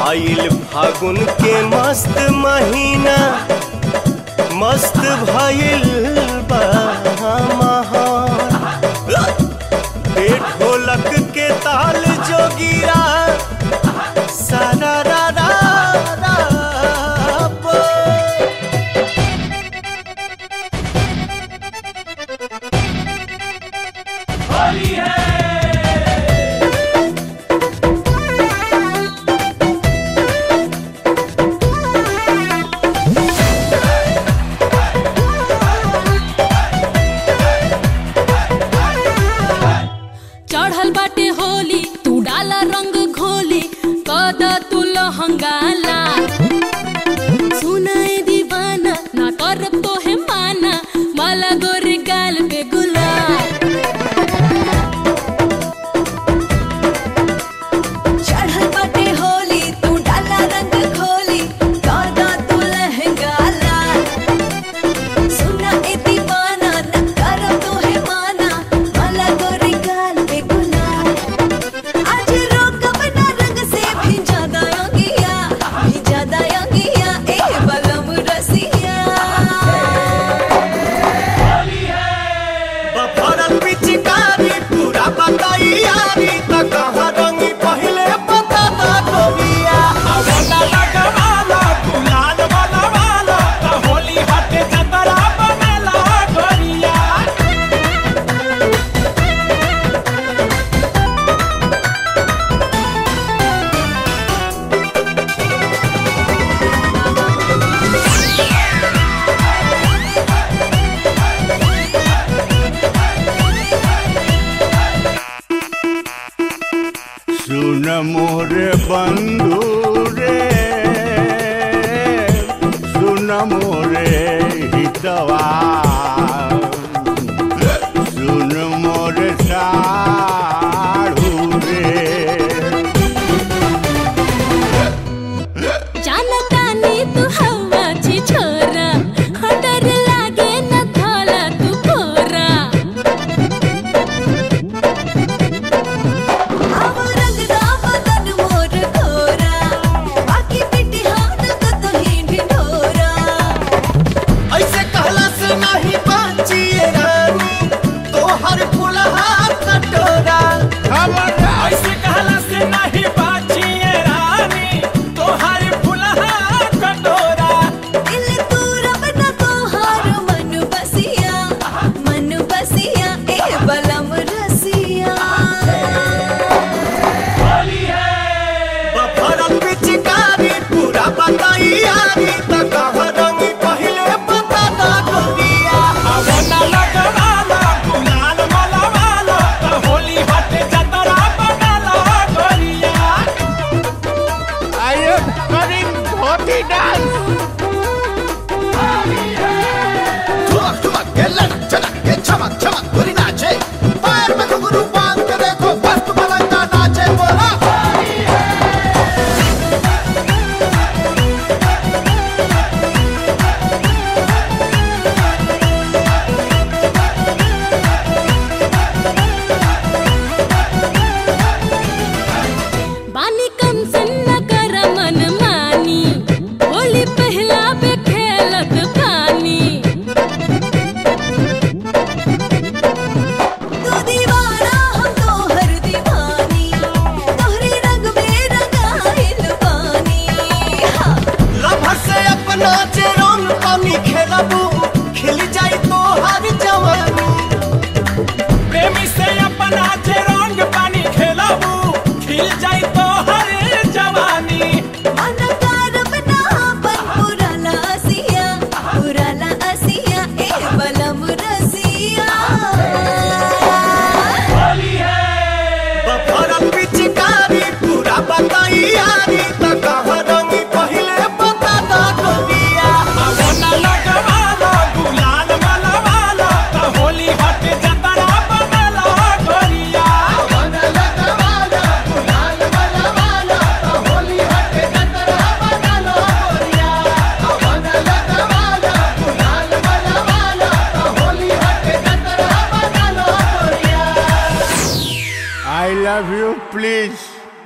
आइल फागुन के मस्त महीना, मस्त भइल बा माहौल। ढोलक के ताल जोगिया सारा रा रा रा होली है। चढ़ल बाटे होली, तू डाला रंग घोली, कदा तू लहंगाला। सुनाए दीवाना, ना करब तो है माना, माला गोरे गाल पे गुलाल। चढ़ल बाटे होली, तू डाला रंग घोली, कदा तू लहंगाला। सुनाए दीवाना, ना करब तो है माना, माला गोरे गाल पे गुलाल। आज रोकब ना रंग से भिजा दायंगिया, ए बलम रसिया। बफरल पिचकारी पूरा बताई यारी, त कहाँ रंगी पहले पता ना गोरिया। वाला लगवाला गुलाल वाला वाला, त होली हटे जतरा बनेला गोरिया। सुन मोरे बंधु रे, सुन मोरे हितवा, सुन मोरे साढ़ू रे। जानतानी तू हवा छी छोरा, डर लागे न थाला तू कोरा। अब रंग दा बदन मोर खोरा, बाकी पिटी हाथ को तो ही ढिढोरा। ऐसे कहला से नहीं बाचिए रानी, तोहर फुलहा कटोरा। ऐसे कहला से नहीं बाचिए रानी, तोहार फुलहा कटोरा। दिल तू रब ना तोहार मन बसिया, ए बलम रसिया। होली है। बफरल पिचकारी पूरा बताई यारी, त कहाँ रंगी पहले पता ना गोरिया। वाला लगवाला गुलाल वाला वाला, त होली हटे जतरा बनेला गोरिया। I am running body dance. ठुमक ठुमक के लड़क चलक के चमक चमक गोरी नाचे, पैर में घुंघरू बांध के देखो मस्त मलंगा नाचे। बोला बानी कम सन्न कर मन मानी, होली पहला पे खेलत पानी। तू दीवाना हम तोहर दीवानी, तोहरे रंग में रंगाइल बानी। लभर से अपना जे रंग पानी खेलबू, खिल जाई तोहर जवानी। प्रेमी से अपना जे रंग पानी खेलबू, खिल जाई तोहर जवानी। मन कारब ना अपन पुराला असिया, ए बलम रसिया। होली है। बफरल पिचकारी पूरा बताई यारी, त कहाँ रंगी पहले पता ना गोरिया। वाला लगवाला गुलाल वाला वाला, त होली हटे जतरा बनेला गोरिया। I love you, please.